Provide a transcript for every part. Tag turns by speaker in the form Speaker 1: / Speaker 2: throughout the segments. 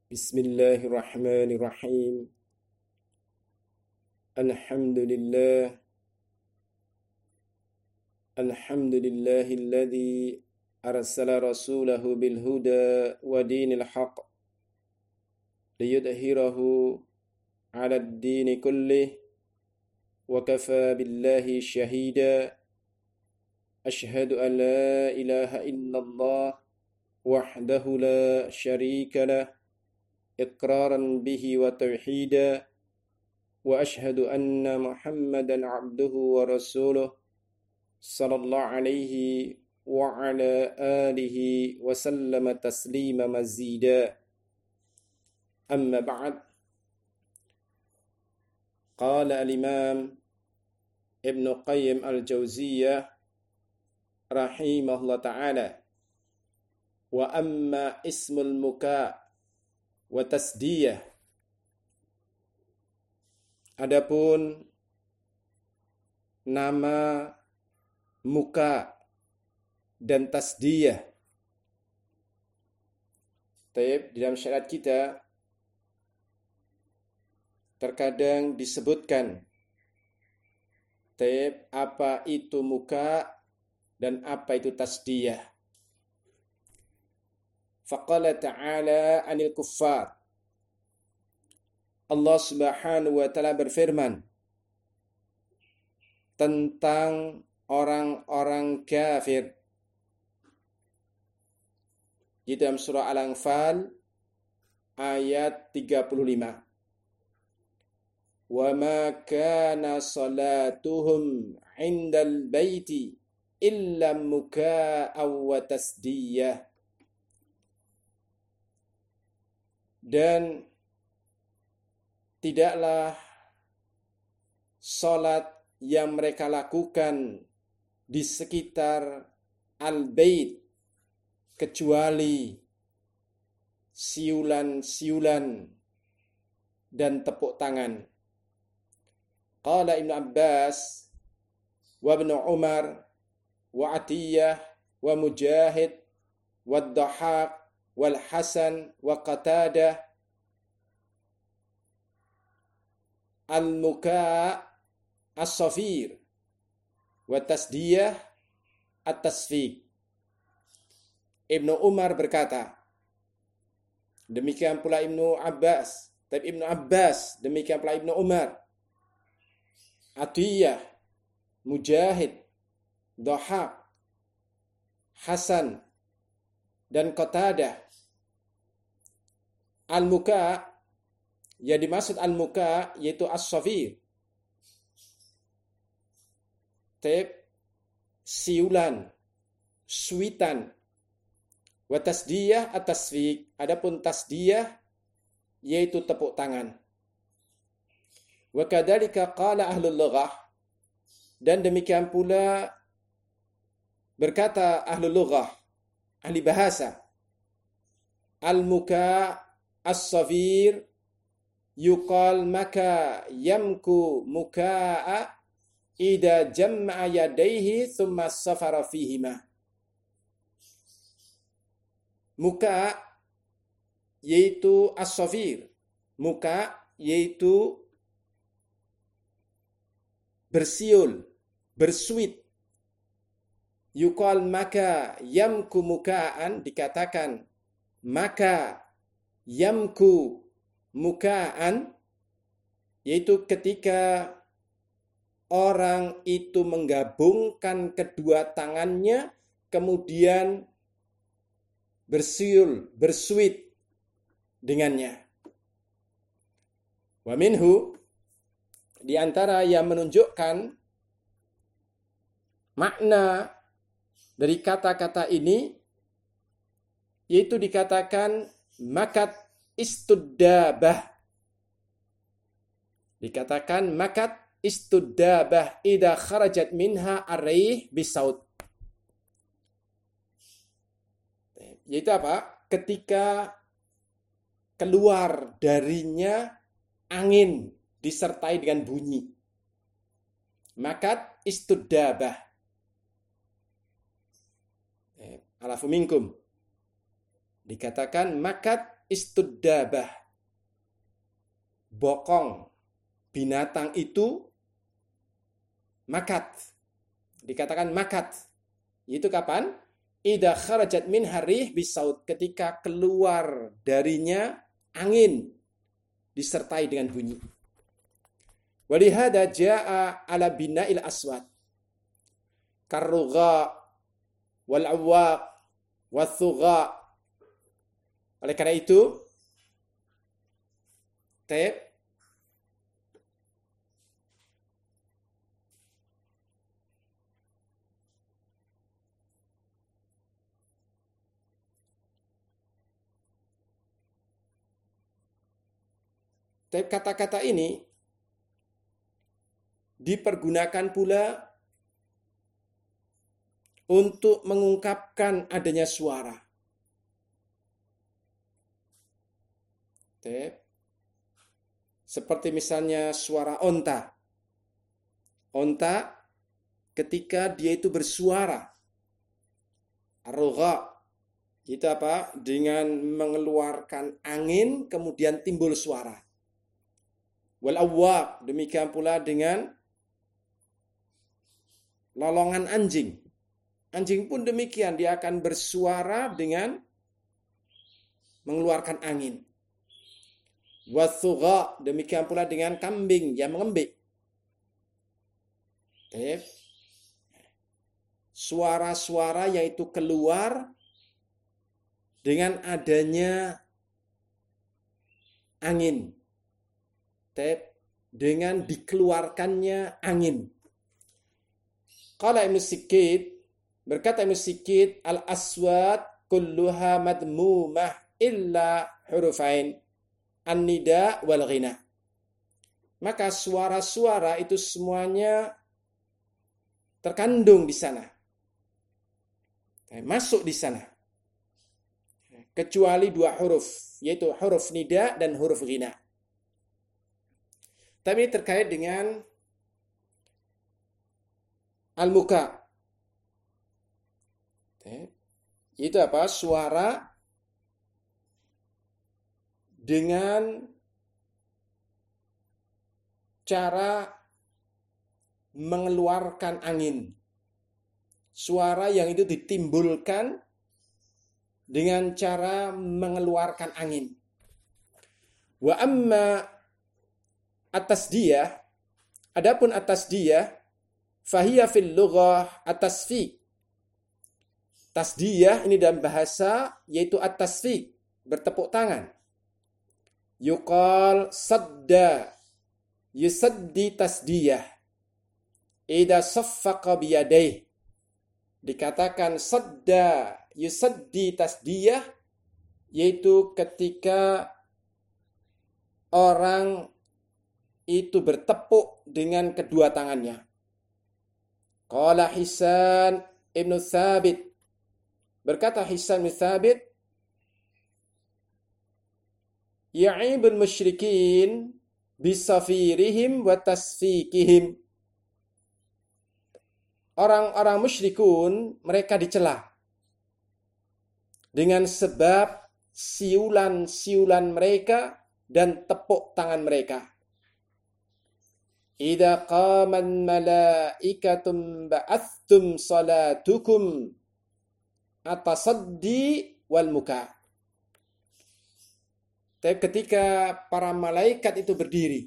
Speaker 1: Bismillahirrahmanirrahim. Alhamdulillah. Alhamdulillahilladzi arsala rasulahu bil huda wa dinil haqq liyudhhirahu 'ala ad-dini kullih wa kafa billahi shahida. Ashhadu an la ilaha illallah wahdahu la syarika lah إقرارا به وتوحيدا وأشهد أن محمدا عبده ورسوله صلى الله عليه وعلى آله وسلم تسليما مزيدا أما بعد قال الإمام ابن قيم الجوزية رحمه الله تعالى وأما اسم المكاء wa tasdiyah. Adapun nama muka dan tasdiyah. Di dalam syariat kita terkadang disebutkan apa itu muka dan apa itu tasdiyah. Faqala ta'ala anil kuffar. Allah Subhanahu wa ta'ala berfirman tentang orang-orang kafir di dalam surah Al-Anfal ayat 35. Wa ma kana salatuhum 'indal baiti illa mukaa'a wa tasdiyah. Dan tidaklah salat yang mereka lakukan di sekitar al-bait kecuali siulan-siulan dan tepuk tangan. Qala Ibnu Abbas wa Ibnu Umar wa Atiyah wa Mujahid wa Dhahhak wal Hasan wa Qatadah al-muka' as-safir wa tasdiyah at-tasfiq. Ibnu Umar berkata, demikian pula Ibnu Abbas, demikian pula Ibnu Umar, Atiyah, Mujahid, Dhahhak, Hasan dan Qatadah. Al-muka, yang dimaksud al-muka yaitu as-safir. Siulan, suitan. Wa tasdiyah at-tasfiq. Adapun tasdiyah yaitu tepuk tangan. Wa kadzalika qala ahlul lughah. Dan demikian pula berkata ahlul lughah, ahli bahasa, al-muka as-safir yuqal maka yamku muka'a idza jam'a yadayhi thumma safara fihima. Muka yaitu as-safir. Muka yaitu bersiul, bersuit. Yuqal maka yamku muka'an, dikatakan maka yamku muka'an, yaitu ketika orang itu menggabungkan kedua tangannya kemudian bersiul, bersuit dengannya. Wa minhu, di antara yang menunjukkan makna dari kata-kata ini yaitu dikatakan makat istuddabah. Dikatakan makat istuddabah idza kharajat minha ar-rih bisaut. Yaitu apa? Ketika keluar darinya angin disertai dengan bunyi. Makat istuddabah. Alafu minkum. Dikatakan makat istuddabah, bokong binatang itu makat. Dikatakan makat. Itu kapan? Idza kharajat min harih bisaut, ketika keluar darinya angin disertai dengan bunyi. Walihada jaa ala bina'il aswat karrugha wal awwaq wathugha. Oleh karena itu, kata-kata ini dipergunakan pula untuk mengungkapkan adanya suara. Seperti misalnya suara onta. Onta ketika dia itu bersuara. Arugha itu apa? Dengan mengeluarkan angin kemudian timbul suara. Wal awwaq, demikian pula dengan lolongan anjing. Anjing pun demikian, dia akan bersuara dengan mengeluarkan angin. Wathugha, demikian pula dengan kambing yang mengembik. Suara-suara yaitu keluar dengan adanya angin. Dengan dikeluarkannya angin. Qala Ibnu Sikit, berkata Ibnu Sikit, al-aswat kulluha madmumah illa hurufain, an-nida wal ghina. Maka suara-suara itu semuanya terkandung di sana. Masuk di sana. Kecuali dua huruf, yaitu huruf nida dan huruf ghina. Tapi ini terkait dengan al-muka. Itu apa? Suara dengan cara mengeluarkan angin. Suara yang itu ditimbulkan dengan cara mengeluarkan angin. Wa amma at-tasdiyah, adapun at-tasdiyah, fahiya fil lughah at-tasfiq. Tasdiyah ini dalam bahasa yaitu at-tasfiq, bertepuk tangan. Yuqal sadda, yusaddi tasdiyah, idza saffaqa biyadayh. Dikatakan sadda yusaddi tasdiyah, yaitu ketika orang itu bertepuk dengan kedua tangannya. Qala Hisan ibn Thabit, berkata Hisan bin Thabit, ya'ibul musyrikin bisafirihim wa tasfiqihim. Orang-orang musyrikun mereka dicela dengan sebab siulan-siulan mereka dan tepuk tangan mereka. Idza qaman malaikatum ba'athtum salatukum atasaddi wal muka. Tapi ketika para malaikat itu berdiri,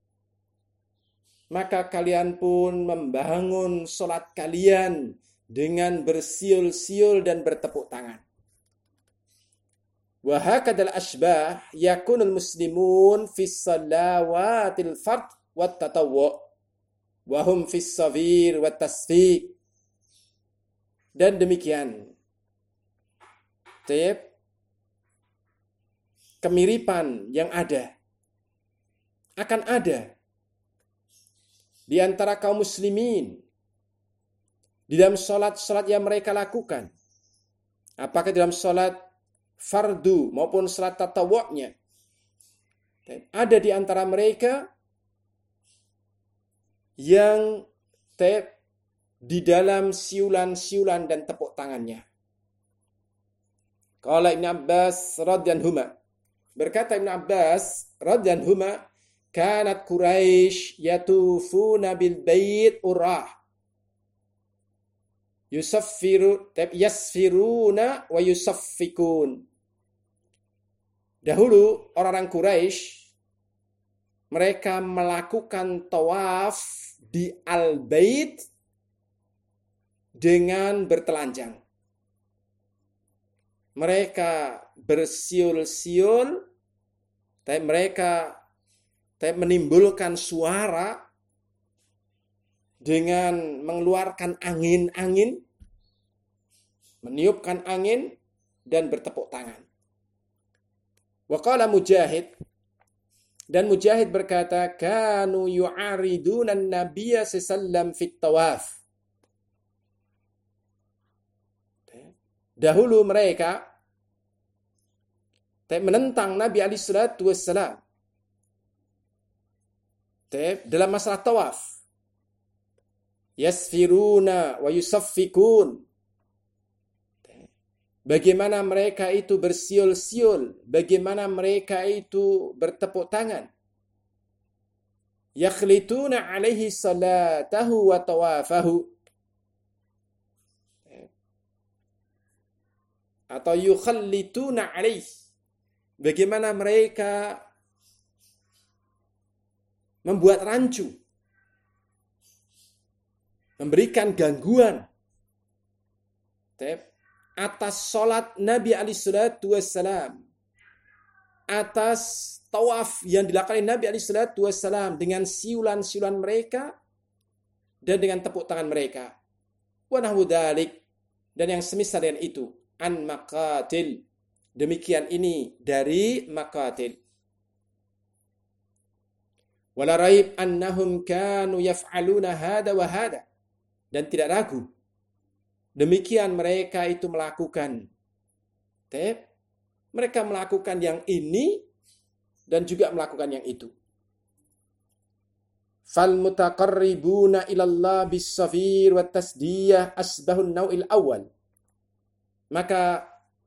Speaker 1: maka kalian pun membangun salat kalian dengan bersiul-siul dan bertepuk tangan. Wa hakadzal asbah yakunul muslimun fi salawatil fard wat tatawwu wa hum fi safir wat tasfiq. Dan demikian kemiripan yang akan ada di antara kaum muslimin di dalam salat-salat yang mereka lakukan, apakah dalam salat fardu maupun salat tatawu'nya, ada di antara mereka yang di dalam siulan-siulan dan tepuk tangannya. Qala Ibnu Abbas radhiyallahu anhu, Berkata Ibnu Abbas radhiyallahu anhuma, kanat Quraisy yatufuna bil bait urah yasfiruna wa yusaffikun. Dahulu orang-orang Quraisy mereka melakukan tawaf di Al-Bait dengan bertelanjang. Mereka bersiul-siul, tapi mereka menimbulkan suara dengan mengeluarkan angin-angin, meniupkan angin, dan bertepuk tangan. Wa qala Mujahid, dan Mujahid berkata, kanu yu'ariduna an-nabiyya sallam fit tawaf. Dahulu mereka menentang Nabi alaihi salatu wassalam dalam masalah tawaf. Yasfiruna wa yusaffikun. Bagaimana mereka itu bersiul-siul, bagaimana mereka itu bertepuk tangan. Yakhlituna alaihi salatahu wa tawafahu. Atau yukhallituna alaihi. Bagaimana mereka membuat rancu, memberikan gangguan atas sholat Nabi alaihi salatu wassalam, atas tawaf yang dilakukan Nabi alaihi salatu wassalam dengan siulan-siulan mereka dan dengan tepuk tangan mereka. Wa nahwu dzalik, dan yang semisal dengan itu, an maqatil. Demikian ini dari maqatil. Wala raib annahum kanu yaf'aluna hada wa hada. Dan tidak ragu, demikian mereka itu melakukan. Mereka melakukan yang ini dan juga melakukan yang itu. Fal mutaqarribuna ilallah bis-safir wa tasdiyah asbahun naw'il awal. Maka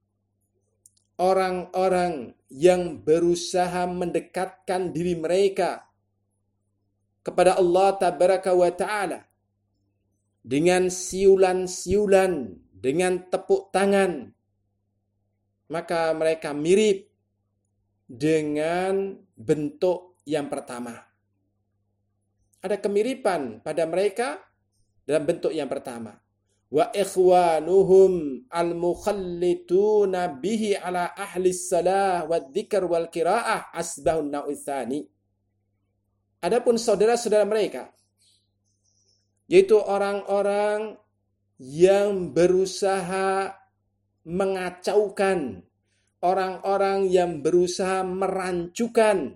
Speaker 1: orang-orang yang berusaha mendekatkan diri mereka kepada Allah tabaraka wa ta'ala dengan siulan-siulan, dengan tepuk tangan, maka mereka mirip dengan bentuk yang pertama. Ada kemiripan pada mereka dalam bentuk yang pertama. Wa ikhwanuhum al-mukhallituna bihi ala ahli salah wa dzikr wal qiraah asbahun nau'i tsani. Adapun saudara-saudara mereka, yaitu orang-orang yang berusaha mengacaukan, orang-orang yang berusaha merancukan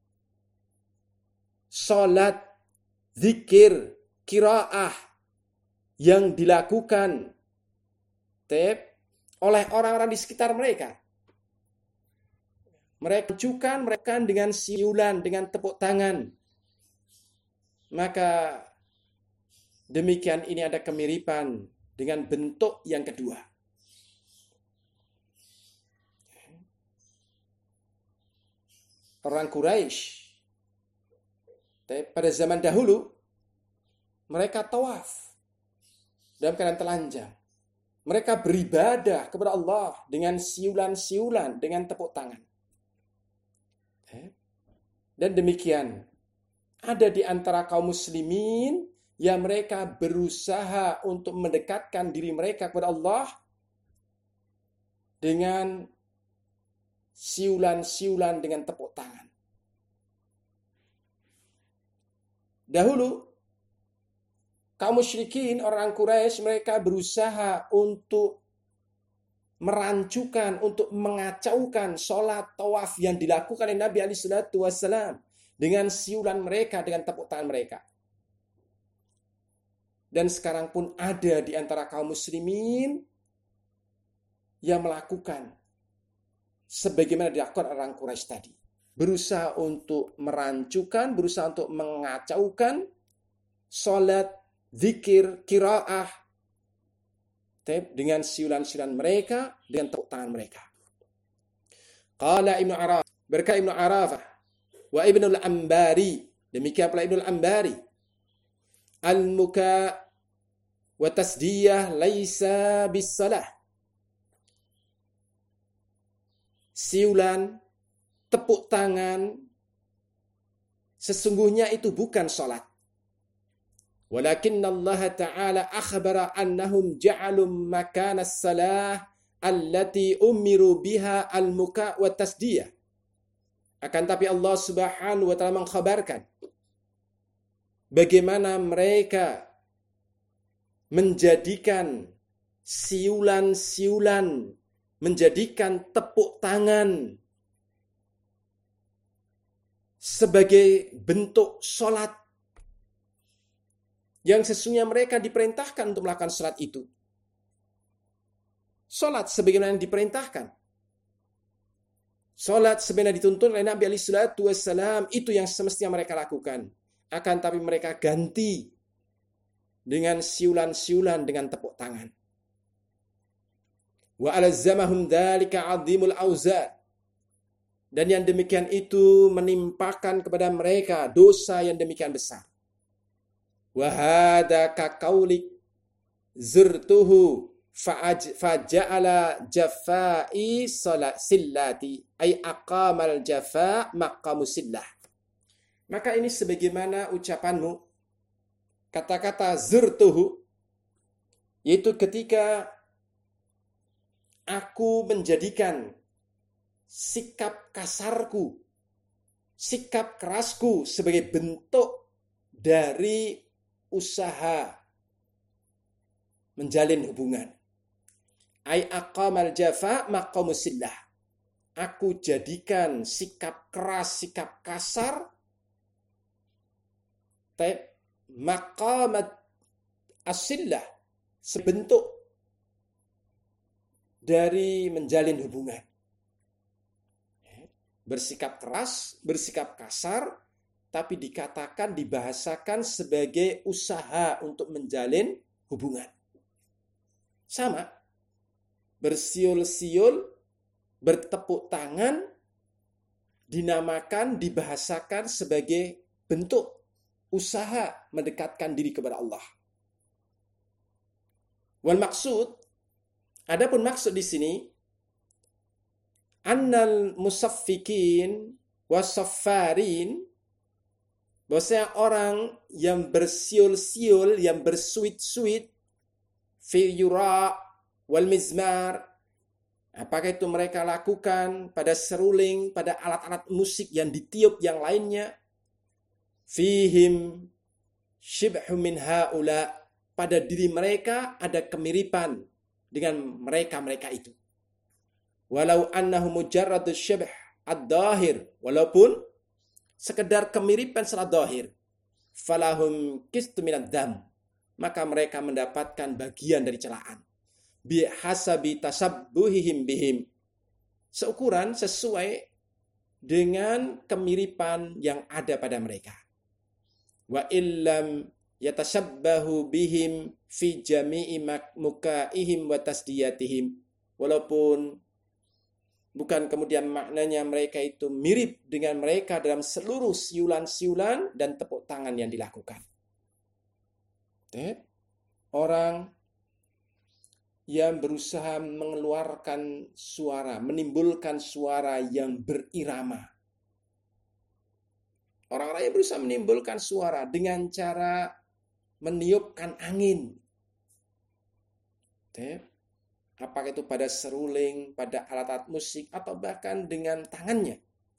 Speaker 1: salat, zikir, qiraah yang dilakukan oleh orang-orang di sekitar mereka. Mereka rancukan mereka dengan siulan, dengan tepuk tangan. Maka demikian ini ada kemiripan dengan bentuk yang kedua. Orang Quraisy pada zaman dahulu mereka tawaf dalam keadaan telanjang. Mereka beribadah kepada Allah dengan siulan-siulan, dengan tepuk tangan. Dan demikian ada di antara kaum muslimin yang mereka berusaha untuk mendekatkan diri mereka kepada Allah dengan siulan-siulan, dengan tepuk tangan. Dahulu kaum musyrikin, orang Quraisy, mereka berusaha untuk merancukan, untuk mengacaukan sholat tawaf yang dilakukan oleh Nabi alaihi salatu wassalam dengan siulan mereka, dengan tepuk tangan mereka. Dan sekarang pun ada di antara kaum muslimin yang melakukan sebagaimana dilakukan orang Quraisy tadi. Berusaha untuk merancukan, berusaha untuk mengacaukan sholat, zikir, qiraah dengan siulan-siulan mereka, dengan tepuk tangan mereka. Qala Ibnu Arabi, Berkata Ibnu Arafah wa Ibnu al-Ambari, demikian pula Ibnu al-Ambari, al-muka wa tasdiyah laisa bis-salah. Siulan, tepuk tangan, sesungguhnya itu bukan salat. Walakinna Allah Ta'ala akhbara annahum ja'alum makana as-salah allati umiru biha al-muka wa tasdiyah. Akan tapi Allah Subhanahu wa taala mengkhabarkan bagaimana mereka menjadikan siulan-siulan, menjadikan tepuk tangan sebagai bentuk salat, yang sesungguhnya mereka diperintahkan untuk melakukan salat itu. Salat sebagaimana yang diperintahkan. Salat sebenarnya dituntun oleh Nabi alaihi salatu wassalam, itu yang semestinya mereka lakukan. Akan tapi mereka ganti dengan siulan-siulan, dengan tepuk tangan. Wa alazzamahum dzalika 'azimul auzar. Dan yang demikian itu menimpakan kepada mereka dosa yang demikian besar. Wa hadza ka qaulik zurtuhu faja'ala jafai sillati ay aqamal jafa maqamu sillah. Maka ini sebagaimana ucapanmu, kata-kata zurtuhu, yaitu ketika aku menjadikan sikap kasarku, sikap kerasku sebagai bentuk dari usaha menjalin hubungan. Ai aqamal jafa maqamu sillah. Aku jadikan sikap keras, sikap kasar maqamat as-sillah, sebentuk dari menjalin hubungan. Bersikap keras, bersikap kasar, tapi dikatakan, dibahasakan sebagai usaha untuk menjalin hubungan. Sama, bersiul-siul, bertepuk tangan, dinamakan, dibahasakan sebagai bentuk usaha mendekatkan diri kepada Allah. Wal maksud, adapun maksud di sini, annal musaffikin wasaffarin, bahwasanya orang yang bersiul-siul, yang bersuit-suit, fi yura wal mizmar, apakah itu mereka lakukan pada seruling, pada alat-alat musik yang ditiup yang lainnya, fihim shibhu min haula, pada diri mereka ada kemiripan dengan mereka-mereka itu. Walau annahu mujarradu syibh ad-dahir, walaupun sekedar kemiripan secara zahir, falahum qistu minad dzam, maka mereka mendapatkan bagian dari celaan. Bihasabi tasabbuhihim bihim, seukuran sesuai dengan kemiripan yang ada pada mereka. Wa illam yatashabbahu bihim fi jami'i mukaihim wa tasdiyatihim, walaupun bukan kemudian maknanya mereka itu mirip dengan mereka dalam seluruh siulan-siulan dan tepuk tangan yang dilakukan. Orang yang berusaha mengeluarkan suara, menimbulkan suara yang berirama. Orang-orang yang berusaha menimbulkan suara dengan cara meniupkan angin. Apakah itu pada seruling, pada alat-alat musik, atau bahkan dengan tangannya.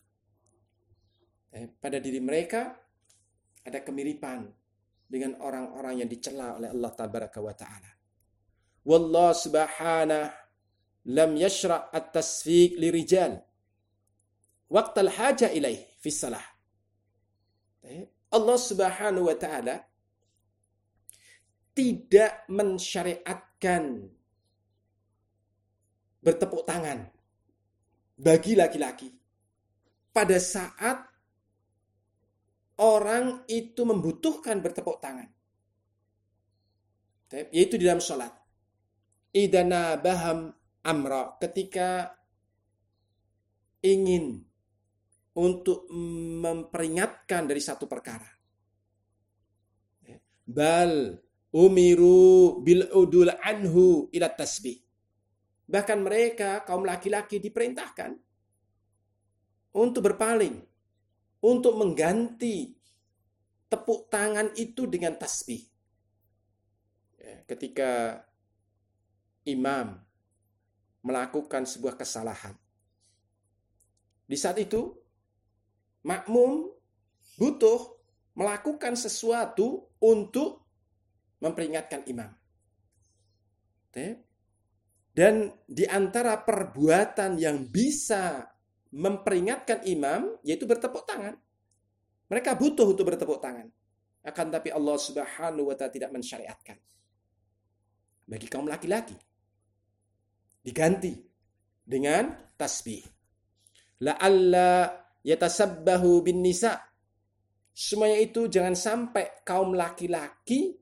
Speaker 1: Pada diri mereka ada kemiripan dengan orang-orang yang dicela oleh Allah Tabaraka wa Ta'ala. Wallah subhanahu lam yashra' at-tasfiq lirijal waqtal haja ilaih fi salah. Allah Subhanahu wa Ta'ala tidak mensyariatkan bertepuk tangan bagi laki-laki pada saat orang itu membutuhkan bertepuk tangan, yaitu di dalam sholat. Idana baham amra, ketika ingin untuk memperingatkan dari satu perkara. Bal umiru bil udul anhu ila tasbih. Bahkan mereka, kaum laki-laki, diperintahkan untuk berpaling, untuk mengganti tepuk tangan itu dengan tasbih. Ketika imam melakukan sebuah kesalahan, di saat itu makmum butuh melakukan sesuatu untuk memperingatkan imam. Dan di antara perbuatan yang bisa memperingatkan imam yaitu bertepuk tangan. Mereka butuh untuk bertepuk tangan. Akan tapi Allah Subhanahu wa ta'ala tidak mensyariatkan. Bagi kaum laki-laki diganti dengan tasbih. La'alla yatasabbahu bin nisa. Semuanya itu jangan sampai kaum laki-laki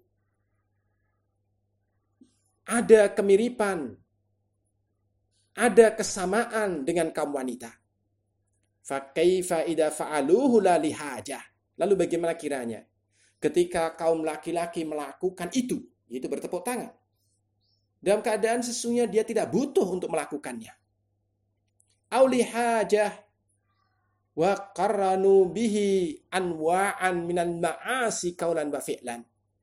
Speaker 1: ada kemiripan, ada kesamaan dengan kaum wanita. Fa kaifa idza fa'aluhu la lihajah. Lalu bagaimana kiranya ketika kaum laki-laki melakukan itu, yaitu bertepuk tangan, dalam keadaan sesungguhnya dia tidak butuh untuk melakukannya. Au lihajah wa qarranu bihi anwa'an minal ma'asi qaulan wa fi'lan.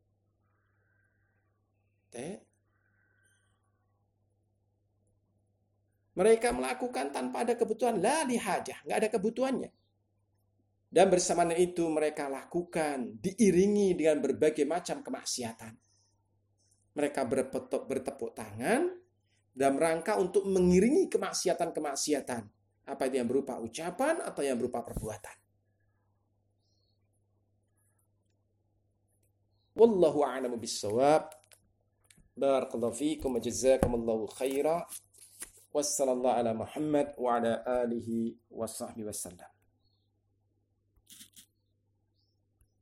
Speaker 1: Mereka melakukan tanpa ada kebutuhan, la lihajah, nggak ada kebutuhannya. Dan bersamaan itu mereka lakukan diiringi dengan berbagai macam kemaksiatan. Mereka bertepuk tangan dalam rangka untuk mengiringi kemaksiatan-kemaksiatan, apa itu yang berupa ucapan atau yang berupa perbuatan. Wallahu a'lamu bis-shawab. Barakallahu fiikum wa jazakumullahu khairan. Wassallallahu ala Muhammad wa ala alihi wa sahbihi wasallam.